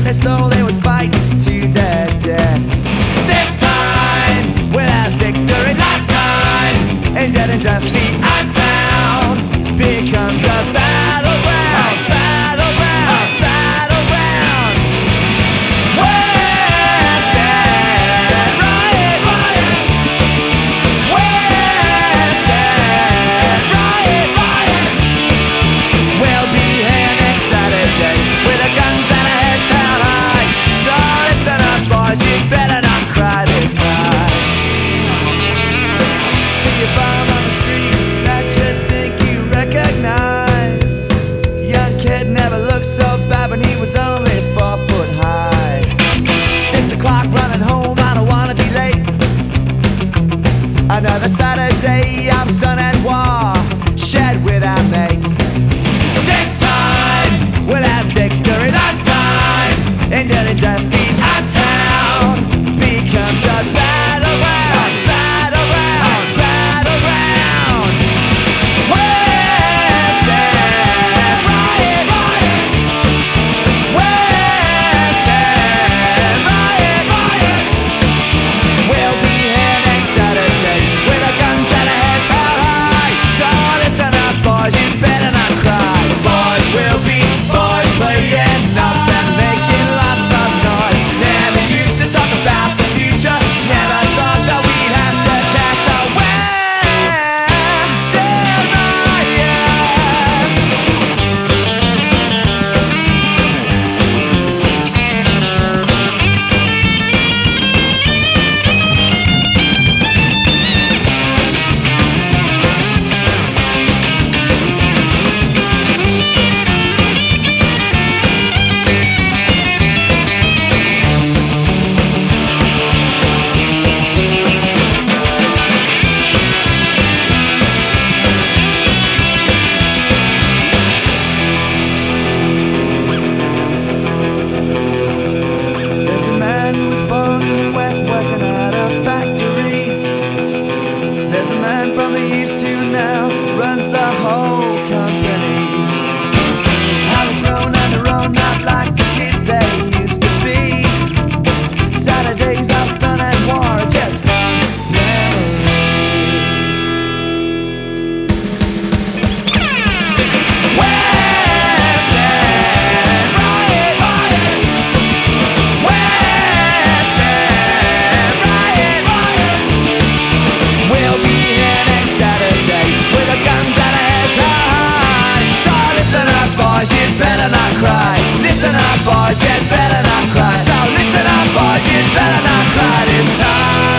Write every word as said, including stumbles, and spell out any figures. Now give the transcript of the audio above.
they stole, they would fight to their death. This time, we'll have victory. Last time, in death and defeat, our town becomes a battleground, battleground, battleground. West End riot, riot. West End riot, riot. We'll be here next Saturday with our guns and our heads held high. So listen up, boys, you better not cry this time. See a bum on the street that you think you recognize. Young kid never looked so bad when he was only four foot high. Six o'clock running home, I don't wanna be late. Another Saturday of sun and war shared with our mates. This time, we'll have victory. Last time, in death and defeat, our town becomes a battleground, battleground, battleground. West End riot, riot. West End riot, riot. We'll be here next Saturday with our guns and our heads held high. So listen up, boys, you better not cry. Boys will be boys, playing up and making lots of noise. Never used to talk about the future. Never thought that we'd have to cast a West End riot. There's a man who was born in the West working at a factory. There's a man from the East who now runs the whole company. How they've grown and they're all not like the kids they used to be. Saturdays of sun and war are just fun memories. West End riot, riot. West End riot, riot. We'll be here next Saturday with our guns and our heads high. So listen up, boys, you better not cry. Listen up, boys, you better not cry. So listen up, boys, you better not cry this time.